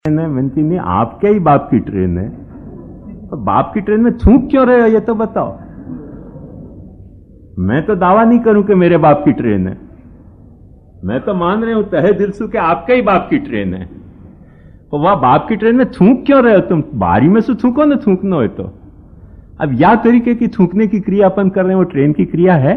विनती नहीं, आपके ही बाप की ट्रेन है। तो बाप की ट्रेन में थूक क्यों रहे हो ये तो बताओ। मैं तो दावा नहीं करूं कि मेरे बाप की ट्रेन है, मैं तो मान रहे हूं तहे दिल से कि आपके ही बाप की ट्रेन है। तो वह बाप की ट्रेन में थूक क्यों रहे हो तुम? बारी में से थूको ना, थूकना हो तो। अब या तरीके की थूकने की क्रिया अपन कर रहे हैं, वो ट्रेन की क्रिया है?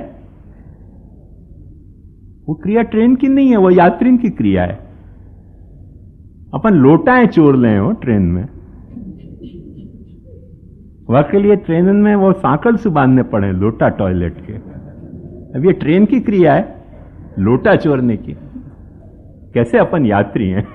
वो क्रिया ट्रेन की नहीं है, वो यात्री की क्रिया है। अपन लोटाएं चोर ले हो ट्रेन में, वह के लिए ट्रेन में वो सांकल से बांधने पड़े लोटा टॉयलेट के। अब ये ट्रेन की क्रिया है लोटा चोरने की। कैसे अपन यात्री हैं?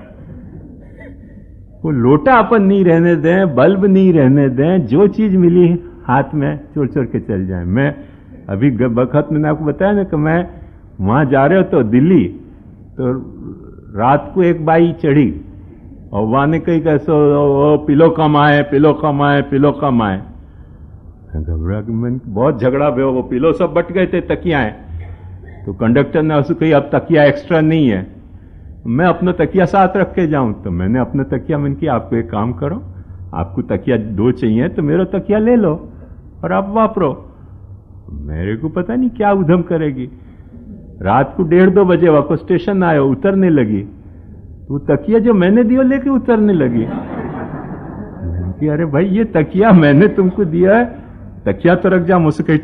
वो लोटा अपन नहीं रहने दें, बल्ब नहीं रहने दें, जो चीज मिली हाथ में चोर चोर के चल जाए। मैं अभी वक्त मैंने आपको बताया ना कि मैं वहां जा रहे हो तो दिल्ली, तो रात को एक बाई चढ़ी और वहां ने कही कैसे पिलो कम आए, पिलो कम आए, पिलो कम आए। घबरा के मन बहुत झगड़ा भे, वो पिलो सब बट गए थे, तकियाएं। तो कंडक्टर ने उसको कही अब तकिया एक्स्ट्रा नहीं है, मैं अपना तकिया साथ रख के जाऊं। तो मैंने अपना तकिया मन किया आपको एक काम करो, आपको तकिया दो चाहिए तो मेरा तकिया ले लो और आप वापरो। मेरे को पता नहीं क्या उधम करेगी। रात को 1:30-2 बजे वापस स्टेशन आयो, उतरने लगी, वो तकिया जो मैंने दिया लेके उतरने लगी। कि अरे भाई ये तकिया मैंने तुमको दिया है, तकिया तो रख जा। मुझसे कही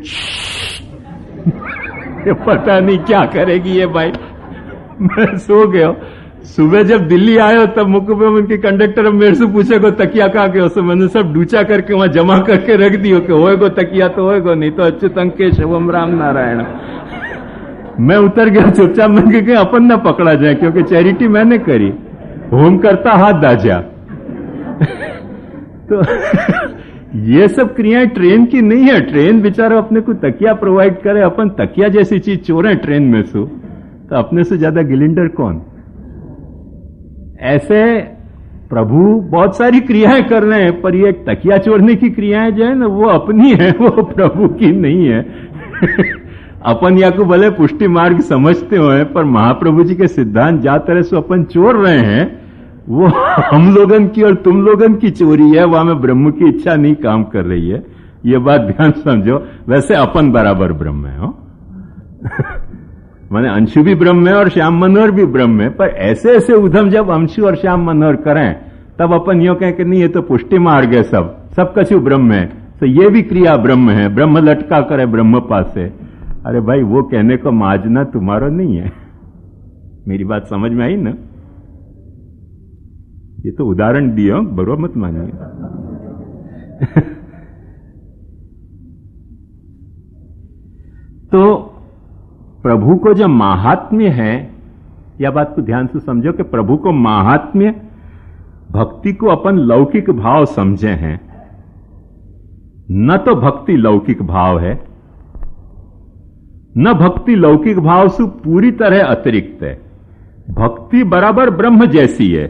ये पता नहीं क्या करेगी ये भाई। मैं सो गया। सुबह जब दिल्ली आयो तब मुकुब उनके कंडक्टर मेरे से पूछे को तकिया कहाँ के, उससे मैंने सब डूचा करके वहां जमा करके रख दियो कि होएगो तकिया तो होएगो, नहीं तो अच्युत अंकेश एवं राम नारायण। मैं उतर गया चुपचाप, मैं कि अपन ना पकड़ा जाए, क्योंकि चैरिटी मैंने करी, होम करता हाथ दाजा। तो ये सब क्रियाएं ट्रेन की नहीं है। ट्रेन बेचारा अपने को तकिया प्रोवाइड करे, अपन तकिया जैसी चीज चोरें ट्रेन में से, तो अपने से ज्यादा गिलिंडर कौन? ऐसे प्रभु बहुत सारी क्रियाएं कर रहे हैं, पर ये तकिया चोरने की क्रियाएं जो है ना वो अपनी है, वो प्रभु की नहीं है। अपन या को भले पुष्टि मार्ग समझते हो, पर महाप्रभु जी के सिद्धांत जा तरह से अपन चोर रहे हैं, वो हम लोगन की और तुम लोगन की चोरी है, वहां में ब्रह्म की इच्छा नहीं काम कर रही है। ये बात ध्यान समझो। वैसे अपन बराबर ब्रह्म है हो। माने अंशु भी ब्रह्म है और श्याम मनोहर भी ब्रह्म है, पर ऐसे ऐसे उधम जब अंशु और श्याम मनोहर करें तब अपन यो कहें कि नहीं ये तो पुष्टि मार्ग है, सब कछु ब्रह्म है, तो ये भी क्रिया ब्रह्म है, ब्रह्म लटका करे ब्रह्म पास से। अरे भाई वो कहने को माजना तुम्हारा नहीं है। मेरी बात समझ में आई ना? ये तो उदाहरण दिया, बरोबर मत मानिए। तो प्रभु को जो महात्म्य है, यह बात को ध्यान से समझो कि प्रभु को महात्म्य भक्ति को अपन लौकिक भाव समझे हैं, न तो भक्ति लौकिक भाव है, न भक्ति लौकिक भाव से पूरी तरह अतिरिक्त है। भक्ति बराबर ब्रह्म जैसी है।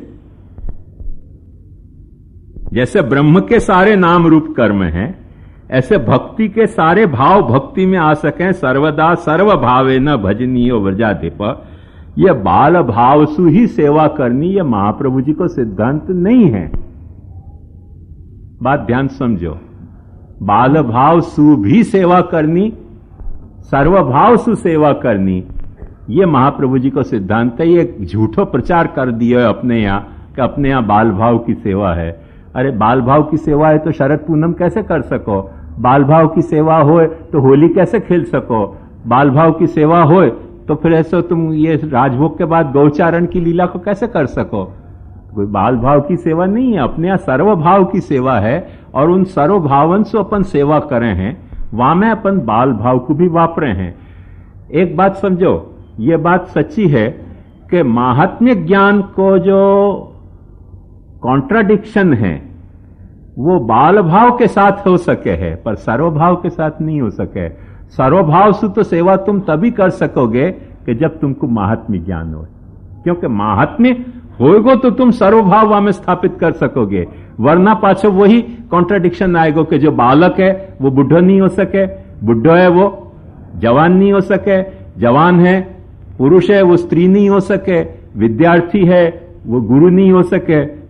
जैसे ब्रह्म के सारे नाम रूप कर्म हैं, ऐसे भक्ति के सारे भाव भक्ति में आ सकें। सर्वदा सर्व भावे न भजनीय व्रजाधिप, यह बाल भाव सु ही सेवा करनी, यह महाप्रभु जी को सिद्धांत नहीं है। बात ध्यान समझो। बाल भाव सु भी सेवा करनी, सर्वभाव सु सेवा करनी, यह महाप्रभु जी को सिद्धांत है। ये झूठो प्रचार कर दिया अपने यहां कि अपने यहां बाल भाव की सेवा है। अरे बाल भाव की सेवा है तो शरद पूनम कैसे कर सको? बाल भाव की सेवा हो तो होली कैसे खेल सको? बाल भाव की सेवा हो तो फिर ऐसा तुम ये राजभोग के बाद गौचारण की लीला को कैसे कर सको? कोई बाल भाव की सेवा नहीं है, अपने यहां सर्वभाव की सेवा है, और उन सर्वभावन से अपन सेवा करें हैं, वहां में अपन बाल भाव को भी वापरे हैं। एक बात समझो, ये बात सच्ची है कि महात्म्य ज्ञान को जो कॉन्ट्राडिक्शन है वो बाल भाव के साथ हो सके है, पर सर्वभाव के साथ नहीं हो सके। सर्वभाव से तो सेवा तुम तभी कर सकोगे कि जब तुमको महात्म्य ज्ञान हो, क्योंकि महात्म्य होएगो तो तुम सर्वभाव वहां में स्थापित कर सकोगे, वरना पाछो वही कॉन्ट्राडिक्शन आएगो कि जो बालक है वो बुढ़ो नहीं हो सके, बुढ़ो है वो जवान नहीं हो सके, जवान है पुरुष है वो स्त्री नहीं हो सके, विद्यार्थी है वो गुरु नहीं हो सके,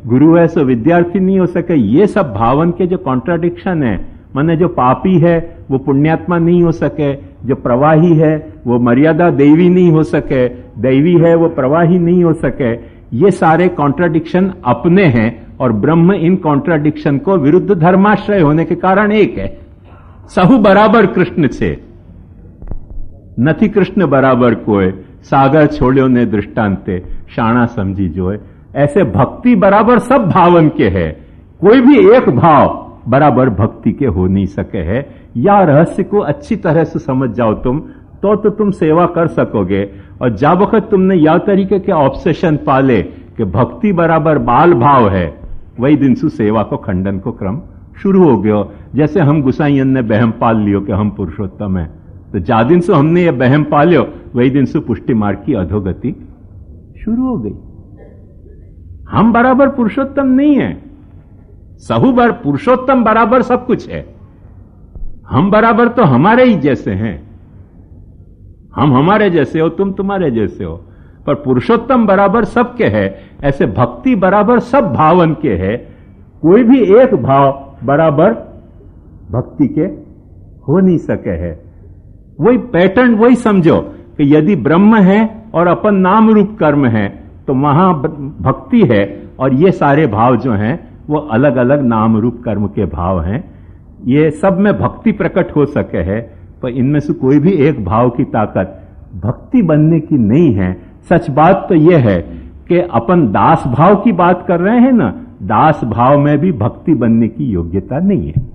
गुरु है सो विद्यार्थी नहीं हो सके, ये सब भावन के जो कॉन्ट्राडिक्शन है, माने जो पापी है वो पुण्यात्मा नहीं हो सके, जो प्रवाही है वो मर्यादा देवी नहीं हो सके, दैवी है वो प्रवाही नहीं हो सके, ये सारे कॉन्ट्राडिक्शन अपने हैं और ब्रह्म इन कॉन्ट्राडिक्शन को विरुद्ध धर्माश्रय होने के कारण एक है। सहु बराबर कृष्ण छे, नथी कृष्ण बराबर कोय, सागर छोड़्यो ने दृष्टांते, शाणा समझी जोय। ऐसे भक्ति बराबर सब भावन के है, कोई भी एक भाव बराबर भक्ति के हो नहीं सके है। या रहस्य को अच्छी तरह से समझ जाओ तुम, तो तुम सेवा कर सकोगे। और जब वक्त तुमने या तरीके के ऑब्सेशन पाले कि भक्ति बराबर बाल भाव है, वही दिन से सेवा को खंडन को क्रम शुरू हो गयो। जैसे हम गुसाइयन ने बहम पाल लियो कि हम पुरुषोत्तम है, तो जा दिन से हमने ये बहम पाल्यो, वही दिन से पुष्टि मार्ग की अधोगति शुरू हो गई। हम बराबर पुरुषोत्तम नहीं है, सहु बार पुरुषोत्तम बराबर सब कुछ है। हम बराबर तो हमारे ही जैसे हैं, हम हमारे जैसे हो, तुम तुम्हारे जैसे हो, पर पुरुषोत्तम बराबर सबके है। ऐसे भक्ति बराबर सब भावन के है, कोई भी एक भाव बराबर भक्ति के हो नहीं सके है। वही पैटर्न वही समझो कि यदि ब्रह्म है और अपन नाम रूप कर्म है तो वहां भक्ति है, और ये सारे भाव जो हैं वो अलग अलग नाम रूप कर्म के भाव हैं। ये सब में भक्ति प्रकट हो सके है, पर इनमें से कोई भी एक भाव की ताकत भक्ति बनने की नहीं है। सच बात तो यह है कि अपन दास भाव की बात कर रहे हैं ना, दास भाव में भी भक्ति बनने की योग्यता नहीं है।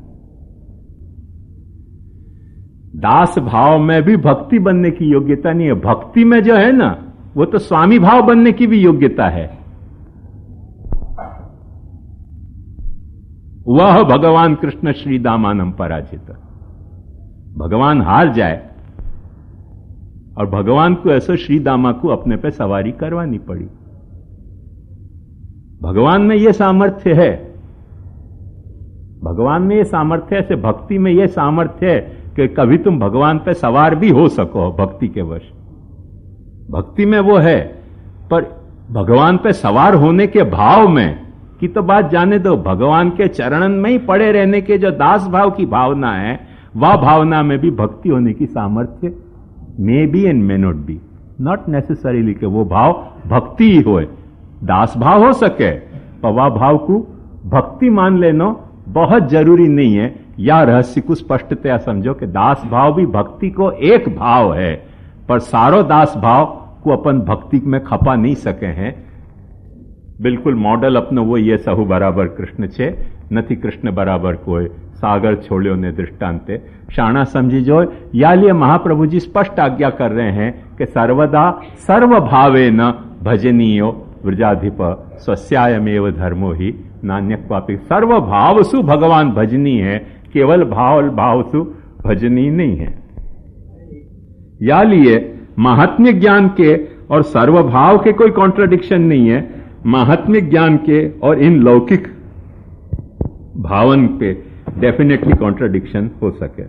दास भाव में भी भक्ति बनने की योग्यता नहीं है। भक्ति में जो है ना, वो तो स्वामी भाव बनने की भी योग्यता है। वह भगवान कृष्ण श्री दामानम पराजित, भगवान हार जाए और भगवान को ऐसा श्री दामा को अपने पे सवारी करवानी पड़ी। भगवान में यह सामर्थ्य है, भगवान में यह सामर्थ्य है, ऐसे भक्ति में यह सामर्थ्य है कि कभी तुम भगवान पे सवार भी हो सको भक्ति के वश। भक्ति में वो है, पर भगवान पे सवार होने के भाव में की तो बात जाने दो। भगवान के चरणन में ही पड़े रहने के जो दास भाव की भावना है, वह भावना में भी भक्ति होने की सामर्थ्य may be and may not be, not necessarily कि वो भाव भक्ति ही होए। दास भाव हो सके, पर वह भाव को भक्ति मान लेना बहुत जरूरी नहीं है। या रहस्य को स्पष्टतया समझो कि दास भाव भी भक्ति को एक भाव है, पर सारो दास भाव को अपन भक्ति में खपा नहीं सके हैं। बिल्कुल मॉडल अपनो वो ये सहु बराबर कृष्ण छे, नथी कृष्ण बराबर कोई, सागर छोड़्यो ने दृष्टांते, शाणा समझी जो। या लिए महाप्रभु जी स्पष्ट आज्ञा कर रहे हैं कि सर्वदा सर्व भावे न भजनीयो व्रजाधिप स्वस्यायमेव धर्मो ही नान्य क्वापि। सर्व भाव सु भगवान भजनी है, केवल भाव सु भजनी नहीं है। या लिए महात्म्य ज्ञान के और सर्वभाव के कोई कॉन्ट्रडिक्शन नहीं है। महात्म्य ज्ञान के और इन लौकिक भावन पे डेफिनेटली कॉन्ट्रडिक्शन हो सके।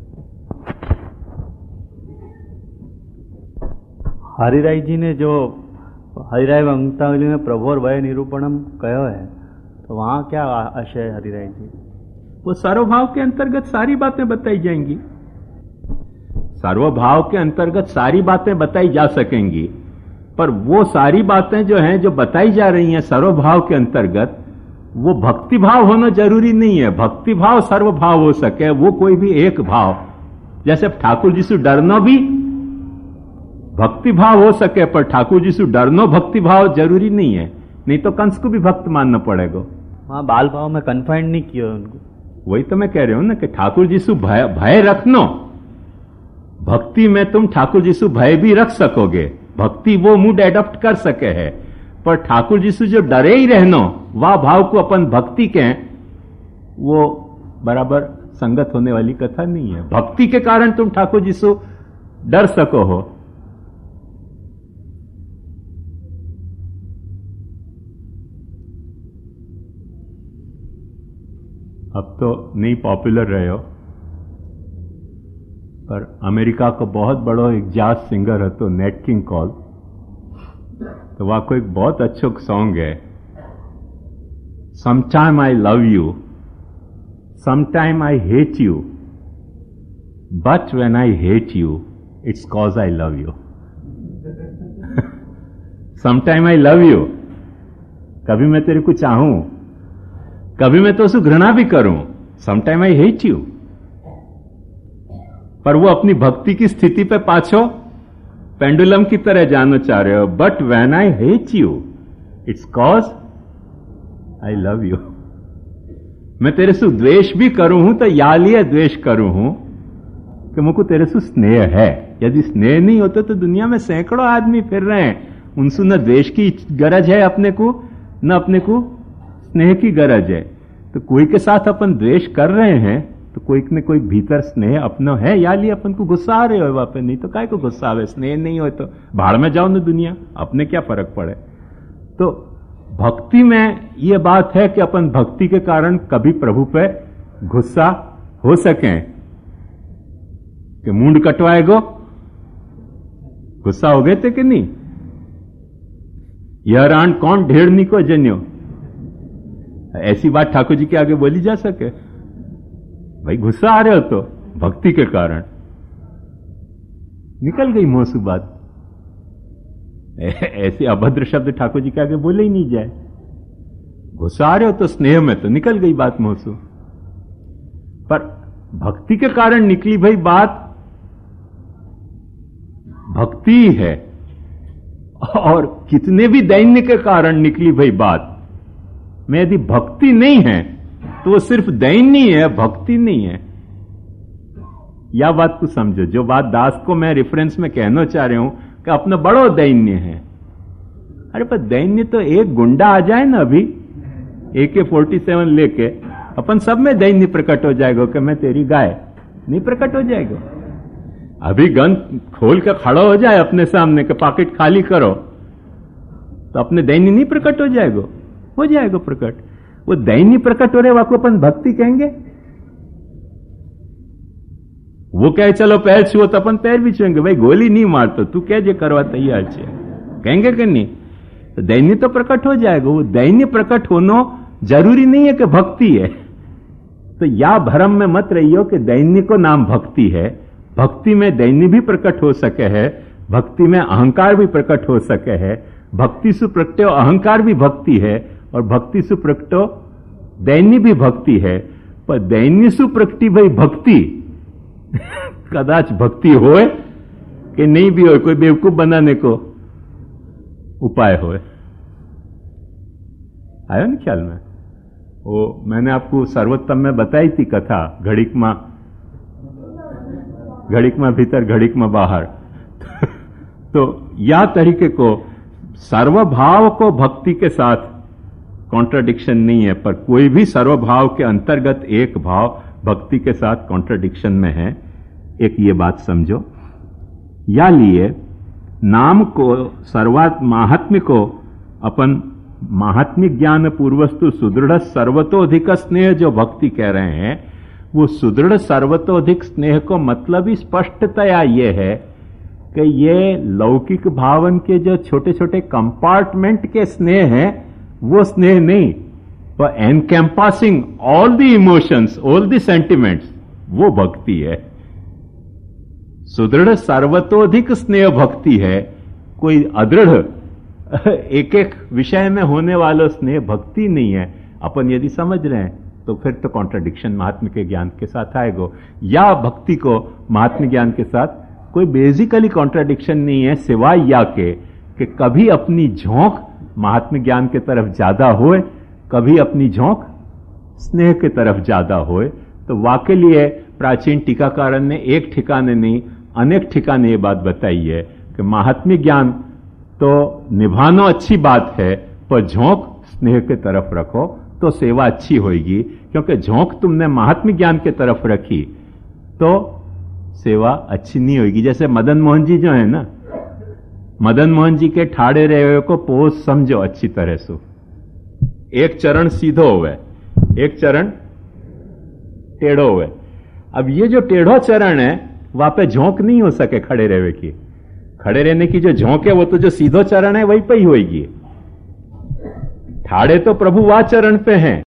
हरिराय जी ने जो हरिराय वंक्तावली में प्रभु और वय निरूपणम कहो है, तो वहां क्या आशय है हरिराय जी? वो सर्वभाव के अंतर्गत सारी बातें बताई जाएंगी, सर्वभाव के अंतर्गत सारी बातें बताई जा सकेंगी, पर वो सारी बातें जो हैं जो बताई जा रही हैं सर्वभाव के अंतर्गत, वो भक्ति भाव होना जरूरी नहीं है। भक्ति भाव सर्वभाव हो सके, वो कोई भी एक भाव, जैसे ठाकुर जी से डरना भी भक्ति भाव हो सके, पर ठाकुर जी से डरना भक्ति भाव जरूरी नहीं है। नहीं तो कंस को भी भक्त मानना पड़ेगा। वहां बाल भाव में कन्फाइंड नहीं किया उनको। वही तो मैं कह रहा हूं ना कि ठाकुर जी से भय रखनो, भक्ति में तुम ठाकुर जी से भय भी रख सकोगे, भक्ति वो मूड एडॉप्ट कर सके है, पर ठाकुर जी से जो डरे ही रहनो, वह भाव को अपन भक्ति के, वो बराबर संगत होने वाली कथा नहीं है। भक्ति के कारण तुम ठाकुर जी से डर सको हो। अब तो नहीं पॉपुलर रहे हो, पर अमेरिका को बहुत बड़ो एक जाज सिंगर है तो नेट किंग कॉल, तो वह को एक बहुत अच्छो सॉन्ग है, Sometime I love you, sometime I hate you, but when I hate you, it's cause I love you. Sometime I love you, कभी मैं तेरे को चाहूं, कभी मैं तो उसे घृणा भी करूं. Sometime I hate you, पर वो अपनी भक्ति की स्थिति पे पाछो पेंडुलम की तरह जानो चाह रहे हो. But when I hate you, it's cause I love you. मैं तेरे से द्वेष भी करूं हूं तो या लिए द्वेष करूं हूं कि मुझको तेरे से स्नेह है. यदि स्नेह नहीं होता तो दुनिया में सैकड़ों आदमी फिर रहे हैं, उनसे न द्वेष की गरज है अपने को, न अपने को स्नेह की गरज है. तो कोई के साथ अपन द्वेष कर रहे हैं तो कोई न कोई भीतर स्नेह अपना है, या लिए अपन को गुस्सा आ रहे हो वहां पे. नहीं तो काय को गुस्सा आवे, स्नेह नहीं हो तो भाड़ में जाओ ना दुनिया, अपने क्या फर्क पड़े. तो भक्ति में यह बात है कि अपन भक्ति के कारण कभी प्रभु पे गुस्सा हो सकें. कि मुंड कटवाएगो, गुस्सा हो गए थे कि नहीं. यह रान कौन ढेड़नी को जन्यो, ऐसी बात ठाकुर जी के आगे बोली जा सके. भाई गुस्सा आ रहे हो तो भक्ति के कारण निकल गई मुंह से बात. ऐसे अभद्र शब्द ठाकुर जी के आगे बोले ही नहीं जाए. गुस्सा आ रहे हो तो स्नेह में तो निकल गई बात मुंह से. पर भक्ति के कारण निकली भाई बात भक्ति है. और कितने भी दैन्य के कारण निकली भाई बात में यदि भक्ति नहीं है तो वो सिर्फ दैन्य है, भक्ति नहीं है. या बात को समझो. जो बात दास को मैं रेफरेंस में कहना चाह रहा हूं कि अपना बड़ो दैन्य है. अरे पर दैन्य तो एक गुंडा आ जाए ना अभी AK-47 लेके, अपन सब में दैन्य प्रकट हो जाएगा कि मैं तेरी गाय, नहीं प्रकट हो जाएगा. अभी गन खोल के खड़ा हो जाए अपने सामने के पॉकेट खाली करो तो अपने दैन्य नहीं प्रकट हो जाएगा, हो जाएगा प्रकट. वो दैन्य प्रकट हो रहे वाको अपन भक्ति कहेंगे. वो कहे चलो पैर छुओ तो अपन पैर भी छुएंगे. भाई गोली नहीं मारतो, तू क्या जे करवा तैयार छे, कहेंगे कि नहीं. तो दैन्य तो प्रकट हो जाएगा. वो दैन्य प्रकट होना जरूरी नहीं है कि भक्ति है. तो या भ्रम में मत रहियो कि दैन्य को नाम भक्ति है. भक्ति में दैन्य भी प्रकट हो सके है, भक्ति में अहंकार भी प्रकट हो सके है. भक्ति से प्रकटो अहंकार भी भक्ति है और भक्ति से प्रकटो दैन्य भी भक्ति है. पर दैन्य से प्रकटी भाई भक्ति कदाच भक्ति होए कि नहीं भी हो, कोई बेवकूफ बनाने को उपाय होए. आयो ना ख्याल में. वो मैंने आपको सर्वोत्तम में बताई थी कथा, घड़ीक मां भीतर घड़ीक मां बाहर. तो या तरीके को सर्वभाव को भक्ति के साथ कॉन्ट्राडिक्शन नहीं है, पर कोई भी सर्वभाव के अंतर्गत एक भाव भक्ति के साथ कॉन्ट्राडिक्शन में है. एक ये बात समझो. या लिए नाम को सर्वात महात्म्य को अपन महात्म्य ज्ञान पूर्वस्तु सुदृढ़ सर्वतोधिक स्नेह जो भक्ति कह रहे हैं, वो सुदृढ़ सर्वतोधिक स्नेह को मतलब ही स्पष्टतया ये है कि ये लौकिक भावन के जो छोटे छोटे कंपार्टमेंट के स्नेह हैं वो स्नेह नहीं, पर encompassing all the emotions, all the sentiments, वो भक्ति है. सुदृढ़ सर्वतोधिक स्नेह भक्ति है. कोई अदृढ़ एक एक विषय में होने वाला स्नेह भक्ति नहीं है. अपन यदि समझ रहे हैं तो फिर तो कॉन्ट्राडिक्शन महात्म्य के ज्ञान के साथ आएगा. या भक्ति को महात्म्य ज्ञान के साथ कोई बेसिकली कॉन्ट्राडिक्शन नहीं है, सिवाय या के कि कभी अपनी झोंक महात्म्य ज्ञान के तरफ ज्यादा होए, कभी अपनी झोंक स्नेह के तरफ ज्यादा होए. तो वाकई लिए प्राचीन टीकाकारन ने एक ठिकाने नहीं अनेक ठिकाने ये बात बताई है कि महात्म्य ज्ञान तो निभाना अच्छी बात है, पर झोंक स्नेह के तरफ रखो तो सेवा अच्छी होगी. क्योंकि झोंक तुमने महात्म्य ज्ञान के तरफ रखी तो सेवा अच्छी नहीं होगी. जैसे मदन मोहन जी जो है ना, मदन मोहन जी के ठाड़े रहे को पोज समझो अच्छी तरह से. एक चरण सीधो हुए, एक चरण टेढ़ो हुए. अब ये जो टेढ़ो चरण है वहां पे झोंक नहीं हो सके खड़े रहने की. खड़े रहने की जो झोंक है वो तो जो सीधो चरण है वही पे ही होगी. ठाड़े तो प्रभु वा चरण पे हैं,